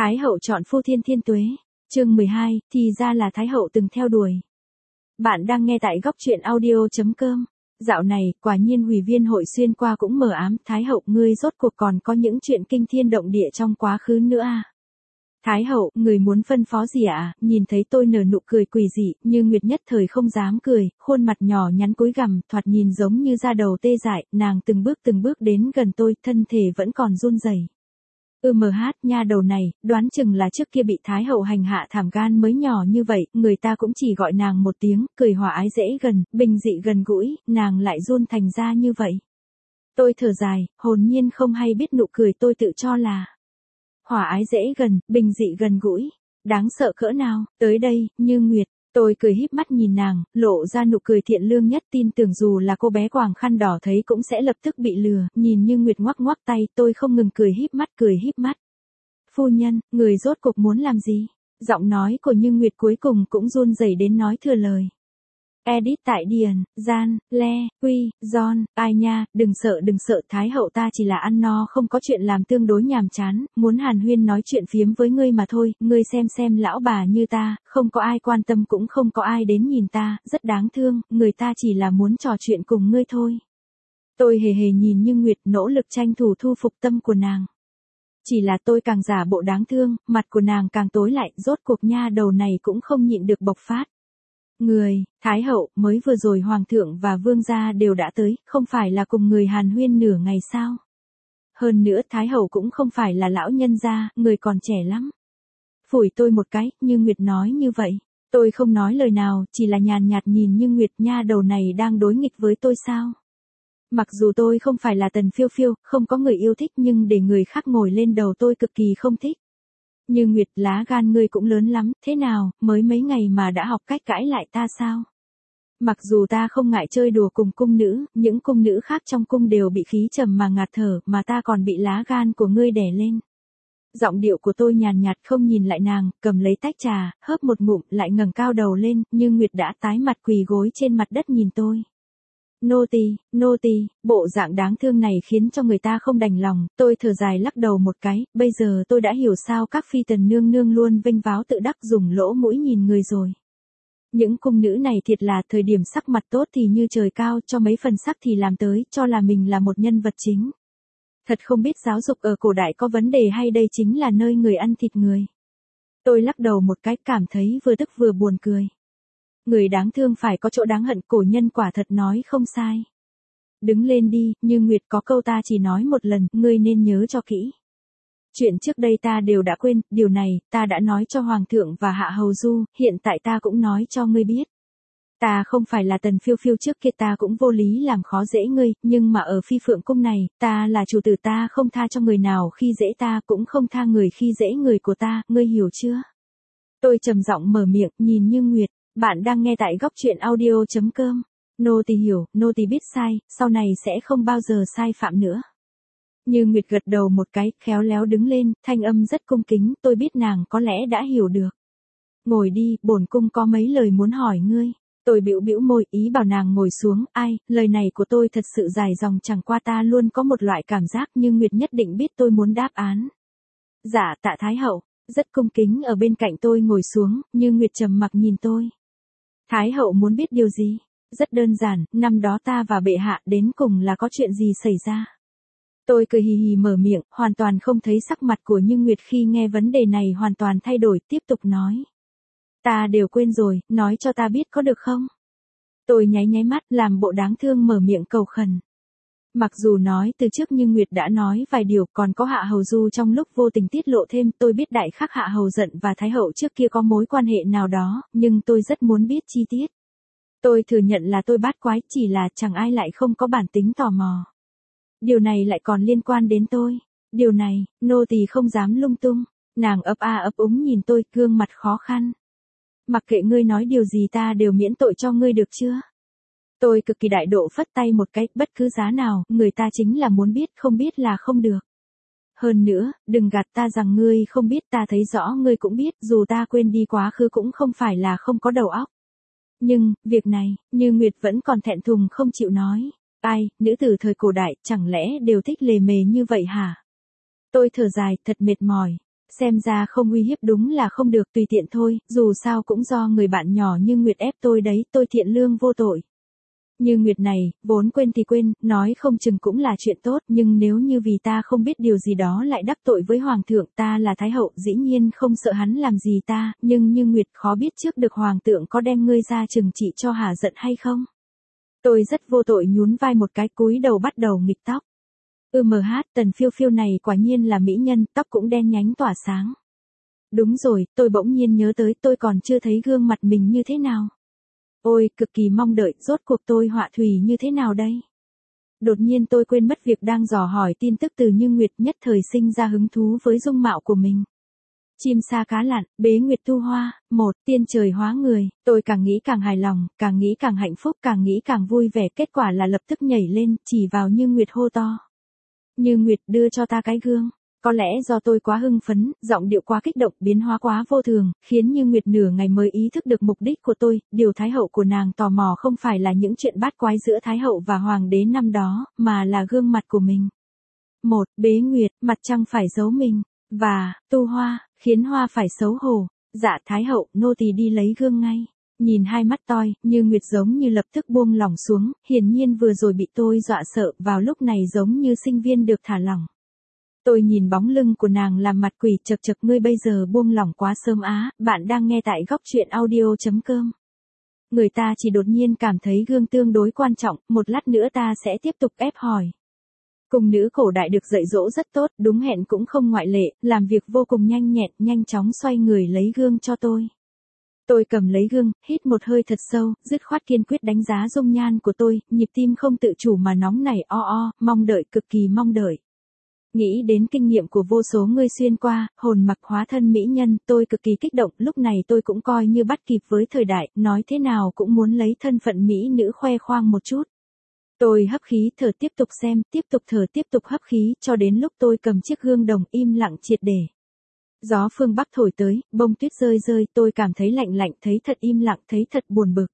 Thái hậu chọn phu thiên thiên tuế. Chương 12, thì ra là Thái hậu từng theo đuổi. Bạn đang nghe tại góc truyện audio.com. Dạo này, quả nhiên Hủy Viên hội xuyên qua cũng mờ ám, Thái hậu ngươi rốt cuộc còn có những chuyện kinh thiên động địa trong quá khứ nữa à? Thái hậu, người muốn phân phó gì ạ? Nhìn thấy tôi nở nụ cười quỷ dị, như Nguyệt nhất thời không dám cười, khuôn mặt nhỏ nhắn cúi gằm, thoạt nhìn giống như da đầu tê dại, nàng từng bước đến gần tôi, thân thể vẫn còn run rẩy. Nha đầu này, đoán chừng là trước kia bị Thái hậu hành hạ thảm gan mới nhỏ như vậy, người ta cũng chỉ gọi nàng một tiếng, cười hòa ái dễ gần, bình dị gần gũi, nàng lại run thành ra như vậy. Tôi thở dài, hồn nhiên không hay biết nụ cười tôi tự cho là hòa ái dễ gần, bình dị gần gũi, đáng sợ cỡ nào, tới đây, Như Nguyệt. Tôi cười híp mắt nhìn nàng, lộ ra nụ cười thiện lương nhất, tin tưởng dù là cô bé quàng khăn đỏ thấy cũng sẽ lập tức bị lừa, nhìn Như Nguyệt ngoắc ngoắc tay, tôi không ngừng cười híp mắt. Phu nhân, người rốt cuộc muốn làm gì? Giọng nói của Như Nguyệt cuối cùng cũng run rẩy đến nói thừa lời. Edit tại Điền, Gian, Le, Quy, John, ai nha, đừng sợ, Thái hậu ta chỉ là ăn no không có chuyện làm tương đối nhàm chán, muốn hàn huyên nói chuyện phiếm với ngươi mà thôi, ngươi xem lão bà như ta, không có ai quan tâm cũng không có ai đến nhìn ta, rất đáng thương, người ta chỉ là muốn trò chuyện cùng ngươi thôi. Tôi hề nhìn Như Nguyệt nỗ lực tranh thủ thu phục tâm của nàng. Chỉ là tôi càng giả bộ đáng thương, mặt của nàng càng tối lại, rốt cuộc nha đầu này cũng không nhịn được bộc phát. Thái hậu, mới vừa rồi hoàng thượng và vương gia đều đã tới, không phải là cùng người hàn huyên nửa ngày sao? Hơn nữa Thái hậu cũng không phải là lão nhân gia, người còn trẻ lắm. Phủi tôi một cái, Như Nguyệt nói như vậy. Tôi không nói lời nào, chỉ là nhàn nhạt nhìn Như Nguyệt, nha đầu này đang đối nghịch với tôi sao? Mặc dù tôi không phải là Tần Phiêu Phiêu, không có người yêu thích nhưng để người khác ngồi lên đầu tôi cực kỳ không thích. Như Nguyệt, lá gan ngươi cũng lớn lắm, thế nào, mới mấy ngày mà đã học cách cãi lại ta sao? Mặc dù ta không ngại chơi đùa cùng cung nữ, những cung nữ khác trong cung đều bị khí trầm mà ngạt thở, mà ta còn bị lá gan của ngươi đè lên. Giọng điệu của tôi nhàn nhạt không nhìn lại nàng, cầm lấy tách trà, hớp một ngụm, lại ngẩng cao đầu lên, Như Nguyệt đã tái mặt quỳ gối trên mặt đất nhìn tôi. Nô tỳ, bộ dạng đáng thương này khiến cho người ta không đành lòng, tôi thở dài lắc đầu một cái, bây giờ tôi đã hiểu sao các phi tần nương nương luôn vênh váo tự đắc dùng lỗ mũi nhìn người rồi. Những cung nữ này thiệt là thời điểm sắc mặt tốt thì như trời cao, cho mấy phần sắc thì làm tới, cho là mình là một nhân vật chính. Thật không biết giáo dục ở cổ đại có vấn đề hay đây chính là nơi người ăn thịt người. Tôi lắc đầu một cái cảm thấy vừa tức vừa buồn cười. Người đáng thương phải có chỗ đáng hận, cổ nhân quả thật nói không sai. Đứng lên đi, Như Nguyệt, có câu ta chỉ nói một lần, ngươi nên nhớ cho kỹ. Chuyện trước đây ta đều đã quên, điều này, ta đã nói cho Hoàng thượng và Hạ Hầu Du, hiện tại ta cũng nói cho ngươi biết. Ta không phải là Tần Phiêu Phiêu trước kia, ta cũng vô lý làm khó dễ ngươi, nhưng mà ở Phi Phượng Cung này, ta là chủ tử, ta không tha cho người nào khi dễ ta, cũng không tha người khi dễ người của ta, ngươi hiểu chưa? Tôi trầm giọng mở miệng, nhìn Như Nguyệt. Bạn đang nghe tại góc truyện audio.com. Nô tỳ hiểu, nô tỳ biết sai, sau này sẽ không bao giờ sai phạm nữa. Như Nguyệt gật đầu một cái, khéo léo đứng lên, thanh âm rất cung kính, tôi biết nàng có lẽ đã hiểu được. Ngồi đi, bổn cung có mấy lời muốn hỏi ngươi. Tôi bĩu môi, ý bảo nàng ngồi xuống, lời này của tôi thật sự dài dòng, chẳng qua ta luôn có một loại cảm giác Như Nguyệt nhất định biết tôi muốn đáp án. Dạ, tạ Thái hậu, rất cung kính ở bên cạnh tôi ngồi xuống, Như Nguyệt trầm mặc nhìn tôi. Thái hậu muốn biết điều gì? Rất đơn giản, năm đó ta và bệ hạ đến cùng là có chuyện gì xảy ra? Tôi cười hì hì mở miệng, hoàn toàn không thấy sắc mặt của Như Nguyệt khi nghe vấn đề này hoàn toàn thay đổi, tiếp tục nói. Ta đều quên rồi, nói cho ta biết có được không? Tôi nháy mắt, làm bộ đáng thương mở miệng cầu khẩn. Mặc dù nói từ trước Như Nguyệt đã nói vài điều, còn có Hạ Hầu Du trong lúc vô tình tiết lộ thêm, tôi biết đại khắc Hạ Hầu giận và Thái hậu trước kia có mối quan hệ nào đó, nhưng tôi rất muốn biết chi tiết. Tôi thừa nhận là tôi bát quái, chỉ là chẳng ai lại không có bản tính tò mò. Điều này lại còn liên quan đến tôi. Điều này, nô tỳ không dám lung tung. Nàng ấp úng nhìn tôi, gương mặt khó khăn. Mặc kệ ngươi nói điều gì ta đều miễn tội cho ngươi được chưa? Tôi cực kỳ đại độ phất tay một cái, bất cứ giá nào, người ta chính là muốn biết, không biết là không được. Hơn nữa, đừng gạt ta rằng ngươi không biết, ta thấy rõ ngươi cũng biết, dù ta quên đi quá khứ cũng không phải là không có đầu óc. Nhưng, việc này, Như Nguyệt vẫn còn thẹn thùng không chịu nói. Nữ tử thời cổ đại, chẳng lẽ đều thích lề mề như vậy hả? Tôi thở dài, thật mệt mỏi. Xem ra không uy hiếp đúng là không được, tùy tiện thôi, dù sao cũng do người bạn nhỏ Như Nguyệt ép tôi đấy, tôi thiện lương vô tội. Như Nguyệt này, vốn quên thì quên, nói không chừng cũng là chuyện tốt, nhưng nếu như vì ta không biết điều gì đó lại đắc tội với Hoàng thượng, ta là Thái hậu, dĩ nhiên không sợ hắn làm gì ta, nhưng Như Nguyệt khó biết trước được Hoàng thượng có đem ngươi ra trừng trị cho hả giận hay không. Tôi rất vô tội nhún vai một cái, cúi đầu bắt đầu nghịch tóc. Tần phiêu phiêu này quả nhiên là mỹ nhân, tóc cũng đen nhánh tỏa sáng. Đúng rồi, tôi bỗng nhiên nhớ tới tôi còn chưa thấy gương mặt mình như thế nào. Ôi, cực kỳ mong đợi, rốt cuộc tôi họa thủy như thế nào đây? Đột nhiên tôi quên mất việc đang dò hỏi tin tức từ Như Nguyệt, nhất thời sinh ra hứng thú với dung mạo của mình. Chim sa cá lặn, bế nguyệt thu hoa, tiên trời hóa người, tôi càng nghĩ càng hài lòng, càng nghĩ càng hạnh phúc, càng nghĩ càng vui vẻ, kết quả là lập tức nhảy lên, chỉ vào Như Nguyệt hô to. Như Nguyệt, đưa cho ta cái gương. Có lẽ do tôi quá hưng phấn, giọng điệu quá kích động, biến hóa quá vô thường, khiến Như Nguyệt nửa ngày mới ý thức được mục đích của tôi, điều Thái hậu của nàng tò mò không phải là những chuyện bát quái giữa Thái hậu và Hoàng đế năm đó, mà là gương mặt của mình. Bế nguyệt, mặt trăng phải giấu mình, và, tu hoa, khiến hoa phải xấu hổ. Dạ Thái hậu, nô tỳ đi lấy gương ngay. Nhìn hai mắt toi, Như Nguyệt giống như lập tức buông lỏng xuống, hiển nhiên vừa rồi bị tôi dọa sợ, vào lúc này giống như sinh viên được thả lỏng. Tôi nhìn bóng lưng của nàng làm mặt quỷ, chật chật, ngươi bây giờ buông lỏng quá sớm á, bạn đang nghe tại góc truyện audio.com. Người ta chỉ đột nhiên cảm thấy gương tương đối quan trọng, một lát nữa ta sẽ tiếp tục ép hỏi. Cung nữ cổ đại được dạy dỗ rất tốt, đúng hẹn cũng không ngoại lệ, làm việc vô cùng nhanh nhẹn, nhanh chóng xoay người lấy gương cho tôi. Tôi cầm lấy gương, hít một hơi thật sâu, dứt khoát kiên quyết đánh giá dung nhan của tôi, nhịp tim không tự chủ mà nóng nảy mong đợi, cực kỳ mong đợi. Nghĩ đến kinh nghiệm của vô số người xuyên qua, hồn mặc hóa thân mỹ nhân, tôi cực kỳ kích động, lúc này tôi cũng coi như bắt kịp với thời đại, nói thế nào cũng muốn lấy thân phận mỹ nữ khoe khoang một chút. Tôi hấp khí thở, tiếp tục xem, tiếp tục thở, tiếp tục hấp khí, cho đến lúc tôi cầm chiếc gương đồng im lặng triệt để. Gió phương Bắc thổi tới, bông tuyết rơi rơi, tôi cảm thấy lạnh lạnh, thấy thật im lặng, thấy thật buồn bực.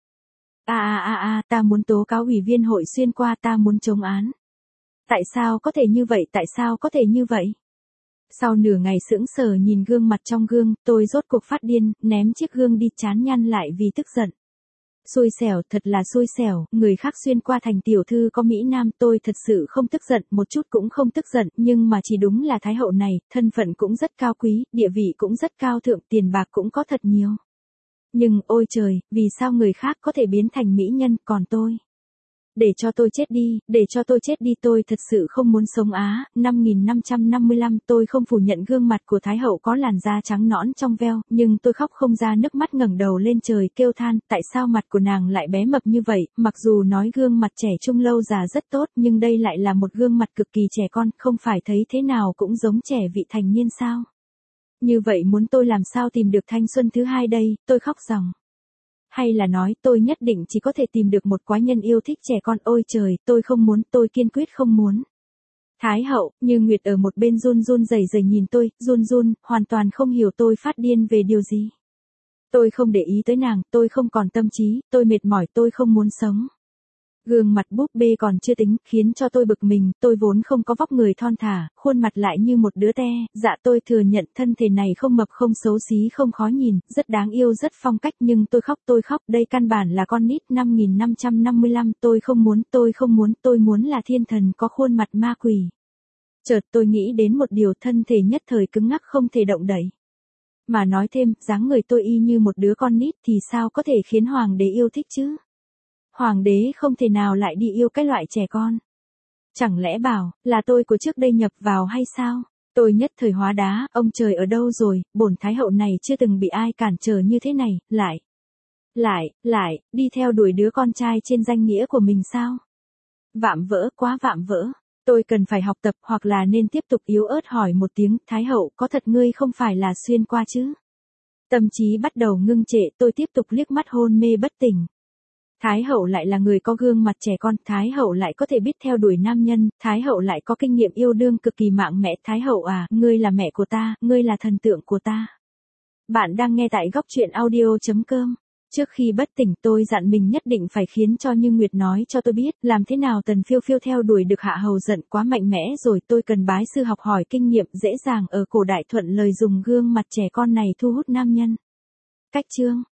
Ta muốn tố cáo Ủy viên hội xuyên qua, ta muốn chống án. Tại sao có thể như vậy, tại sao có thể như vậy? Sau nửa ngày sững sờ nhìn gương mặt trong gương, tôi rốt cuộc phát điên, ném chiếc gương đi, chán nhăn lại vì tức giận. Xui xẻo, thật là xui xẻo, người khác xuyên qua thành tiểu thư có Mỹ Nam, tôi thật sự không tức giận, một chút cũng không tức giận, nhưng mà chỉ đúng là Thái hậu này, thân phận cũng rất cao quý, địa vị cũng rất cao thượng, tiền bạc cũng có thật nhiều. Nhưng, ôi trời, vì sao người khác có thể biến thành mỹ nhân, còn tôi? Để cho tôi chết đi, để cho tôi chết đi, tôi thật sự không muốn sống á. 5555, tôi không phủ nhận gương mặt của Thái hậu có làn da trắng nõn trong veo, nhưng tôi khóc không ra nước mắt, ngẩng đầu lên trời kêu than, tại sao mặt của nàng lại bé mập như vậy, mặc dù nói gương mặt trẻ trung lâu già rất tốt, nhưng đây lại là một gương mặt cực kỳ trẻ con, không phải thấy thế nào cũng giống trẻ vị thành niên sao? Như vậy muốn tôi làm sao tìm được thanh xuân thứ hai đây, tôi khóc ròng. Hay là nói tôi nhất định chỉ có thể tìm được một quái nhân yêu thích trẻ con, ôi trời, tôi không muốn, tôi kiên quyết không muốn. Thái hậu, Như Nguyệt ở một bên run run rẩy rẩy nhìn tôi, run, hoàn toàn không hiểu tôi phát điên về điều gì. Tôi không để ý tới nàng, tôi không còn tâm trí, tôi mệt mỏi, tôi không muốn sống. Gương mặt búp bê còn chưa tính, khiến cho tôi bực mình, tôi vốn không có vóc người thon thả, khuôn mặt lại như một đứa te, dạ tôi thừa nhận thân thể này không mập không xấu xí không khó nhìn, rất đáng yêu rất phong cách, nhưng tôi khóc, đây căn bản là con nít. 5555, tôi không muốn, tôi muốn là thiên thần có khuôn mặt ma quỷ. Chợt tôi nghĩ đến một điều, thân thể nhất thời cứng ngắc không thể động đậy. Mà nói thêm, dáng người tôi y như một đứa con nít thì sao có thể khiến hoàng đế yêu thích chứ? Hoàng đế không thể nào lại đi yêu cái loại trẻ con. Chẳng lẽ bảo, là tôi của trước đây nhập vào hay sao? Tôi nhất thời hóa đá, ông trời ở đâu rồi, bổn Thái hậu này chưa từng bị ai cản trở như thế này, lại, đi theo đuổi đứa con trai trên danh nghĩa của mình sao? Vạm vỡ, quá vạm vỡ. Tôi cần phải học tập, hoặc là nên tiếp tục yếu ớt hỏi một tiếng, Thái hậu, có thật ngươi không phải là xuyên qua chứ? Tâm trí bắt đầu ngưng trệ, tôi tiếp tục liếc mắt hôn mê bất tỉnh. Thái hậu lại là người có gương mặt trẻ con, Thái hậu lại có thể biết theo đuổi nam nhân, Thái hậu lại có kinh nghiệm yêu đương cực kỳ mạng mẽ, Thái hậu à, ngươi là mẹ của ta, ngươi là thần tượng của ta. Bạn đang nghe tại góc truyện audio.com. Trước khi bất tỉnh tôi dặn mình nhất định phải khiến cho Như Nguyệt nói cho tôi biết làm thế nào Tần Phiêu Phiêu theo đuổi được Hạ Hầu giận quá mạnh mẽ rồi tôi cần bái sư học hỏi kinh nghiệm dễ dàng ở cổ đại thuận lời dùng gương mặt trẻ con này thu hút nam nhân. Cách chương